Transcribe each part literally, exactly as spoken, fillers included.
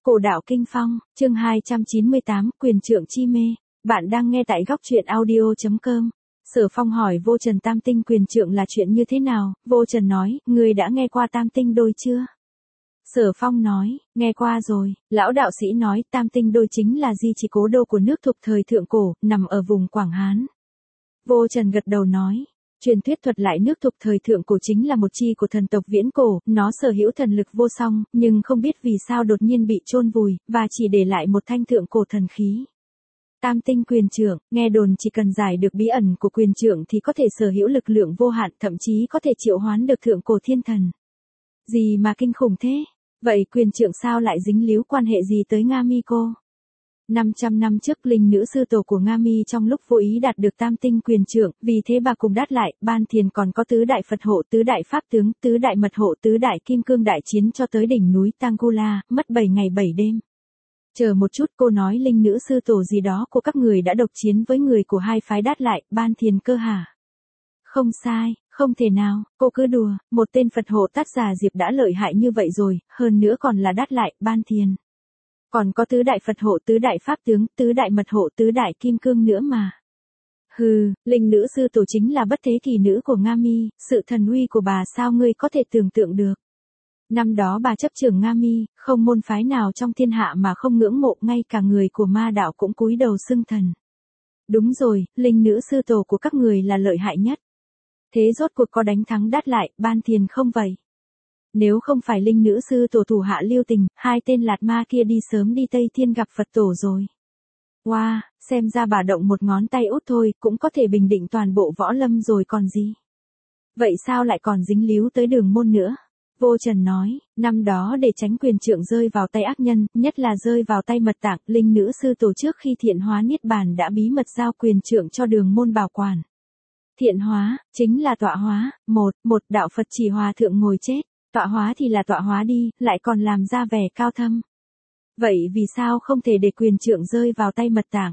Cổ đạo kinh phong, chương hai trăm chín mươi tám, quyền trượng chi mê. Bạn đang nghe tại góc truyện audio chấm com. Sở Phong hỏi Vô Trần tam tinh quyền trượng là chuyện như thế nào, Vô Trần nói, người đã nghe qua tam tinh đôi chưa? Sở Phong nói, nghe qua rồi, lão đạo sĩ nói tam tinh đôi chính là di chỉ cố đô của nước Thục thời thượng cổ, nằm ở vùng Quảng Hán. Vô Trần gật đầu nói. Truyền thuyết thuật lại nước Thục thời thượng cổ chính là một chi của thần tộc viễn cổ, nó sở hữu thần lực vô song, nhưng không biết vì sao đột nhiên bị chôn vùi, và chỉ để lại một thanh thượng cổ thần khí. Tam tinh quyền trượng, nghe đồn chỉ cần giải được bí ẩn của quyền trượng thì có thể sở hữu lực lượng vô hạn, thậm chí có thể triệu hoán được thượng cổ thiên thần. Gì mà kinh khủng thế? Vậy quyền trượng sao lại dính líu quan hệ gì tới Nga Mi cô? năm trăm năm trước linh nữ sư tổ của Nga Mi trong lúc vô ý đạt được tam tinh quyền trượng, vì thế bà cùng đát lại, ban thiền còn có tứ đại Phật hộ, tứ đại Pháp tướng, tứ đại Mật hộ, tứ đại Kim Cương đại chiến cho tới đỉnh núi Tangula, mất bảy ngày bảy đêm. Chờ một chút, cô nói linh nữ sư tổ gì đó của các người đã độc chiến với người của hai phái đát lại, ban thiền cơ hả? Không sai, không thể nào, cô cứ đùa, một tên Phật hộ Tát Già Diệp đã lợi hại như vậy rồi, hơn nữa còn là đát lại, ban thiền. Còn có tứ đại Phật hộ, tứ đại Pháp tướng, tứ đại Mật hộ, tứ đại Kim Cương nữa mà. Hừ, linh nữ sư tổ chính là bất thế kỳ nữ của Nga Mi, sự thần uy của bà sao ngươi có thể tưởng tượng được. Năm đó bà chấp trưởng Nga Mi, không môn phái nào trong thiên hạ mà không ngưỡng mộ, ngay cả người của ma đạo cũng cúi đầu xưng thần. Đúng rồi, linh nữ sư tổ của các người là lợi hại nhất. Thế rốt cuộc có đánh thắng đát lại, ban thiền không vậy? Nếu không phải linh nữ sư tổ thủ hạ lưu tình, hai tên lạt ma kia đi sớm đi Tây Thiên gặp Phật tổ rồi. Wow, xem ra bà động một ngón tay út thôi, cũng có thể bình định toàn bộ võ lâm rồi còn gì. Vậy sao lại còn dính líu tới Đường Môn nữa? Vô Trần nói, năm đó để tránh quyền trượng rơi vào tay ác nhân, nhất là rơi vào tay Mật Tạng, linh nữ sư tổ trước khi thiện hóa niết bàn đã bí mật giao quyền trượng cho Đường Môn bảo quản. Thiện hóa, chính là tọa hóa, một, một đạo Phật chỉ hòa thượng ngồi chết. Tọa hóa thì là tọa hóa đi, lại còn làm ra vẻ cao thâm. Vậy vì sao không thể để quyền trượng rơi vào tay Mật Tạng?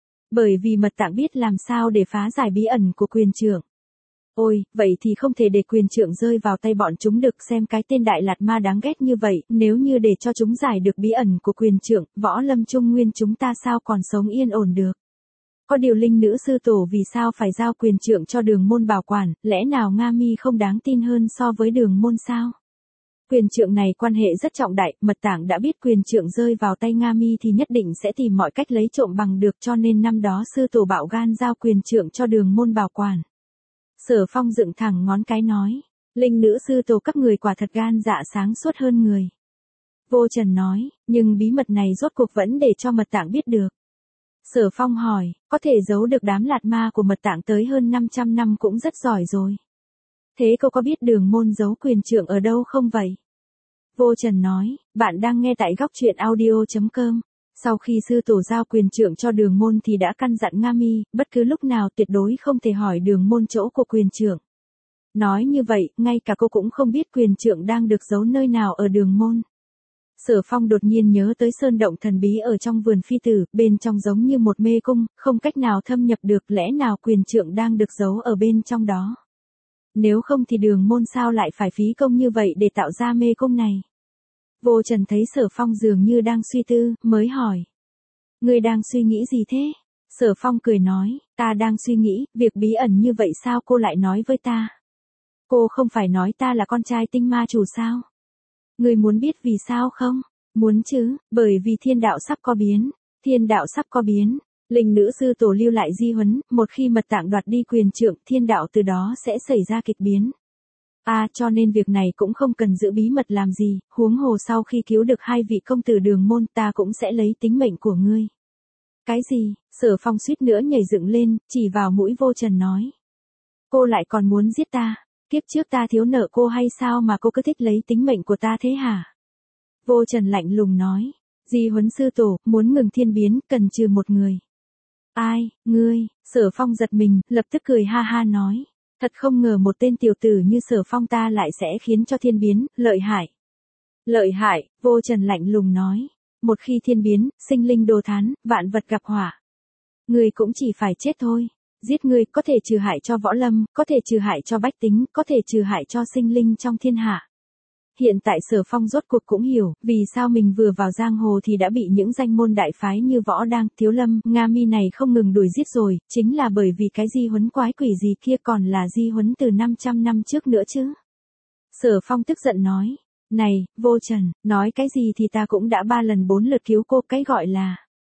Bởi vì Mật Tạng biết làm sao để phá giải bí ẩn của quyền trượng. Ôi, vậy thì không thể để quyền trượng rơi vào tay bọn chúng được, xem cái tên Đại Lạt Ma đáng ghét như vậy, nếu như để cho chúng giải được bí ẩn của quyền trượng, võ lâm trung nguyên chúng ta sao còn sống yên ổn được. Có điều linh nữ sư tổ vì sao phải giao quyền trượng cho Đường Môn bảo quản, lẽ nào Nga Mi không đáng tin hơn so với Đường Môn sao? Quyền trượng này quan hệ rất trọng đại, Mật Tạng đã biết quyền trượng rơi vào tay Nga Mi thì nhất định sẽ tìm mọi cách lấy trộm bằng được, cho nên năm đó sư tổ bạo gan giao quyền trượng cho Đường Môn bảo quản. Sở Phong dựng thẳng ngón cái nói, linh nữ sư tổ các người quả thật gan dạ sáng suốt hơn người. Vô Trần nói, nhưng bí mật này rốt cuộc vẫn để cho Mật Tạng biết được. Sở Phong hỏi, có thể giấu được đám lạt ma của Mật Tạng tới hơn năm trăm năm cũng rất giỏi rồi. Thế cô có biết Đường Môn giấu quyền trượng ở đâu không vậy? Vô Trần nói, bạn đang nghe tại góc truyện audio chấm com. Sau khi sư tổ giao quyền trượng cho Đường Môn thì đã căn dặn Nga Mi, bất cứ lúc nào tuyệt đối không thể hỏi Đường Môn chỗ của quyền trượng. Nói như vậy, ngay cả cô cũng không biết quyền trượng đang được giấu nơi nào ở Đường Môn. Sở Phong đột nhiên nhớ tới sơn động thần bí ở trong vườn phi tử, bên trong giống như một mê cung, không cách nào thâm nhập được, lẽ nào quyền trượng đang được giấu ở bên trong đó. Nếu không thì Đường Môn sao lại phải phí công như vậy để tạo ra mê cung này? Vô Trần thấy Sở Phong dường như đang suy tư, mới hỏi. Ngươi đang suy nghĩ gì thế? Sở Phong cười nói, ta đang suy nghĩ, việc bí ẩn như vậy sao cô lại nói với ta? Cô không phải nói ta là con trai tinh ma chủ sao? Ngươi muốn biết vì sao không? Muốn chứ, bởi vì thiên đạo sắp có biến. Thiên đạo sắp có biến. Linh nữ sư tổ lưu lại di huấn, một khi Mật Tạng đoạt đi quyền trượng, thiên đạo từ đó sẽ xảy ra kịch biến. À, cho nên việc này cũng không cần giữ bí mật làm gì, huống hồ sau khi cứu được hai vị công tử Đường Môn ta cũng sẽ lấy tính mệnh của ngươi. Cái gì? Sở Phong suýt nữa nhảy dựng lên, chỉ vào mũi Vô Trần nói. Cô lại còn muốn giết ta, kiếp trước ta thiếu nợ cô hay sao mà cô cứ thích lấy tính mệnh của ta thế hả? Vô Trần lạnh lùng nói, di huấn sư tổ, muốn ngừng thiên biến, cần trừ một người. Ai, ngươi? Sở Phong giật mình, lập tức cười ha ha nói. Thật không ngờ một tên tiểu tử như Sở Phong ta lại sẽ khiến cho thiên biến, lợi hại. Lợi hại, Vô Trần lạnh lùng nói. Một khi thiên biến, sinh linh đồ thán, vạn vật gặp hỏa. Ngươi cũng chỉ phải chết thôi. Giết ngươi có thể trừ hại cho võ lâm, có thể trừ hại cho bách tính, có thể trừ hại cho sinh linh trong thiên hạ. hiện tại Sở Phong rốt cuộc cũng hiểu, vì sao mình vừa vào giang hồ thì đã bị những danh môn đại phái như Võ Đang, Thiếu Lâm, Nga Mi này không ngừng đuổi giết rồi, chính là bởi vì cái di huấn quái quỷ gì kia còn là di huấn từ năm trăm năm trước nữa chứ. Sở Phong tức giận nói, này, Vô Trần, nói cái gì thì ta cũng đã ba lần bốn lượt cứu cô, cái gọi là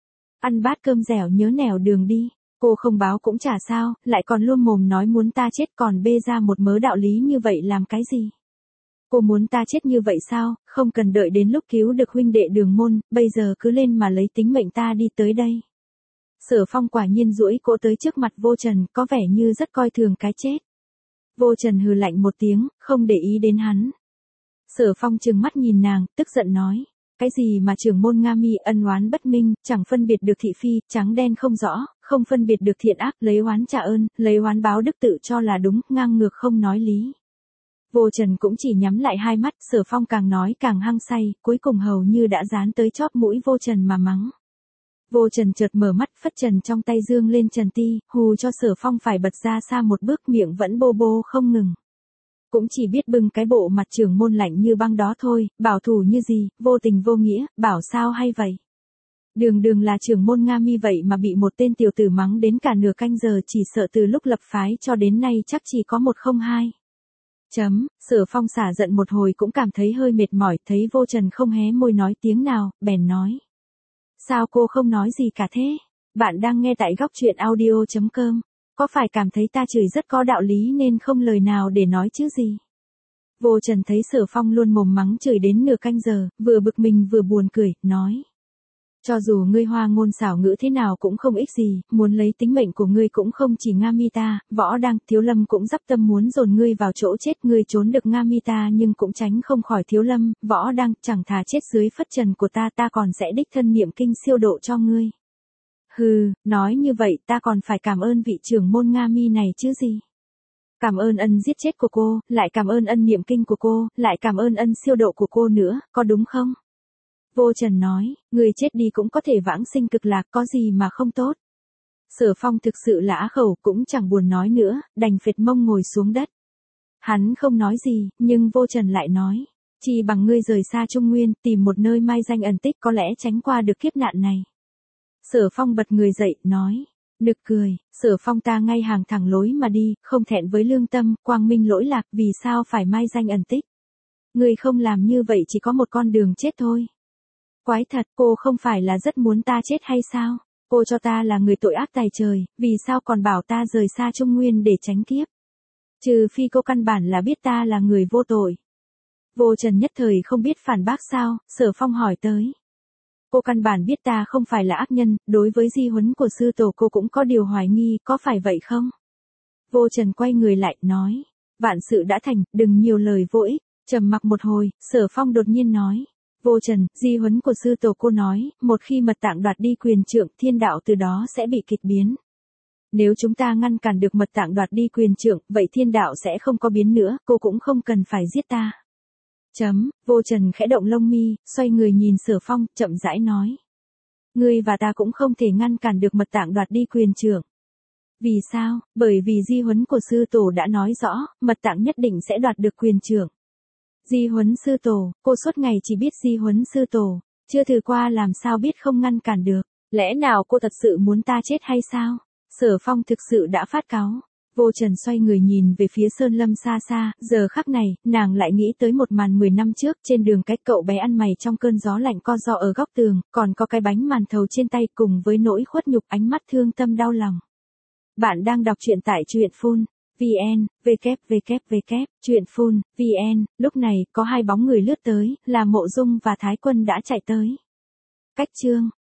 ăn bát cơm dẻo nhớ nẻo đường đi. Cô không báo cũng chả sao, lại còn luôn mồm nói muốn ta chết còn bê ra một mớ đạo lý như vậy làm cái gì? Cô muốn ta chết như vậy sao, không cần đợi đến lúc cứu được huynh đệ Đường Môn, bây giờ cứ lên mà lấy tính mệnh ta đi tới đây. Sở Phong quả nhiên duỗi cỗ tới trước mặt Vô Trần, có vẻ như rất coi thường cái chết. Vô Trần hừ lạnh một tiếng, không để ý đến hắn. Sở Phong trừng mắt nhìn nàng, tức giận nói. Cái gì mà trưởng môn Nga Mi ân oán bất minh, chẳng phân biệt được thị phi, trắng đen không rõ, không phân biệt được thiện ác, lấy oán trả ơn, lấy oán báo đức tự cho là đúng, ngang ngược không nói lý. Vô Trần cũng chỉ nhắm lại hai mắt, Sở Phong càng nói càng hăng say, cuối cùng hầu như đã dán tới chóp mũi Vô Trần mà mắng. Vô Trần chợt mở mắt, phất trần trong tay dương lên trần ti, hù cho Sở Phong phải bật ra xa một bước, miệng vẫn bô bô không ngừng. Cũng chỉ biết bưng cái bộ mặt trưởng môn lạnh như băng đó thôi, bảo thủ như gì, vô tình vô nghĩa, bảo sao hay vậy. Đường đường là trưởng môn Nga Mi vậy mà bị một tên tiểu tử mắng đến cả nửa canh giờ, chỉ sợ từ lúc lập phái cho đến nay chắc chỉ có một không hai. Chấm, Sở Phong xả giận một hồi cũng cảm thấy hơi mệt mỏi, thấy Vô Trần không hé môi nói tiếng nào, bèn nói. Sao cô không nói gì cả thế? Bạn đang nghe tại góc truyện audio chấm com. Có phải cảm thấy ta chửi rất có đạo lý nên không lời nào để nói chứ gì? Vô Trần thấy Sở Phong luôn mồm mắng chửi đến nửa canh giờ, vừa bực mình vừa buồn cười, nói. Cho dù ngươi hoa ngôn xảo ngữ thế nào cũng không ích gì, muốn lấy tính mệnh của ngươi cũng không chỉ Nga Mi ta, Võ Đang, Thiếu Lâm cũng dắp tâm muốn dồn ngươi vào chỗ chết, ngươi trốn được Nga Mi ta nhưng cũng tránh không khỏi Thiếu Lâm, Võ Đang, chẳng thà chết dưới phất trần của ta, ta còn sẽ đích thân niệm kinh siêu độ cho ngươi. Hừ, nói như vậy ta còn phải cảm ơn vị trưởng môn Nga Mi này chứ gì. Cảm ơn ân giết chết của cô, lại cảm ơn ân niệm kinh của cô, lại cảm ơn ân siêu độ của cô nữa, có đúng không? Vô Trần nói, người chết đi cũng có thể vãng sinh cực lạc, có gì mà không tốt. Sở Phong thực sự là á khẩu, cũng chẳng buồn nói nữa, đành phệt mông ngồi xuống đất. Hắn không nói gì, nhưng Vô Trần lại nói, chỉ bằng ngươi rời xa Trung Nguyên, tìm một nơi mai danh ẩn tích có lẽ tránh qua được kiếp nạn này. Sở Phong bật người dậy, nói, nực cười, Sở Phong ta ngay hàng thẳng lối mà đi, không thẹn với lương tâm, quang minh lỗi lạc, vì sao phải mai danh ẩn tích. Ngươi không làm như vậy chỉ có một con đường chết thôi. Quái thật, cô không phải là rất muốn ta chết hay sao? Cô cho ta là người tội ác tày trời, vì sao còn bảo ta rời xa Trung Nguyên để tránh kiếp? Trừ phi cô căn bản là biết ta là người vô tội. Vô Trần nhất thời không biết phản bác sao, Sở Phong hỏi tới. Cô căn bản biết ta không phải là ác nhân, đối với di huấn của sư tổ cô cũng có điều hoài nghi, có phải vậy không? Vô Trần quay người lại, nói. Vạn sự đã thành, đừng nhiều lời vô ích. Trầm mặc một hồi, Sở Phong đột nhiên nói. Vô Trần, di huấn của sư tổ cô nói, một khi mật tạng đoạt đi quyền trượng, thiên đạo từ đó sẽ bị kịch biến. Nếu chúng ta ngăn cản được mật tạng đoạt đi quyền trượng, vậy thiên đạo sẽ không có biến nữa, cô cũng không cần phải giết ta. Chấm, Vô Trần khẽ động lông mi, xoay người nhìn Sở Phong, chậm rãi nói. Ngươi và ta cũng không thể ngăn cản được mật tạng đoạt đi quyền trượng. Vì sao? Bởi vì di huấn của sư tổ đã nói rõ, mật tạng nhất định sẽ đoạt được quyền trượng. Di huấn sư tổ, cô suốt ngày chỉ biết di huấn sư tổ, chưa thử qua làm sao biết không ngăn cản được. Lẽ nào cô thật sự muốn ta chết hay sao? Sở Phong thực sự đã phát cáu. Vô Trần xoay người nhìn về phía Sơn Lâm xa xa, giờ khắc này, nàng lại nghĩ tới một màn mười năm trước, trên đường cách cậu bé ăn mày trong cơn gió lạnh co ro ở góc tường, còn có cái bánh màn thầu trên tay cùng với nỗi khuất nhục, ánh mắt thương tâm đau lòng. Bạn đang đọc truyện tại truyện phun vn, www, truyện phun vn, lúc này, có hai bóng người lướt tới, là Mộ Dung và Thái Quân đã chạy tới. Cách chương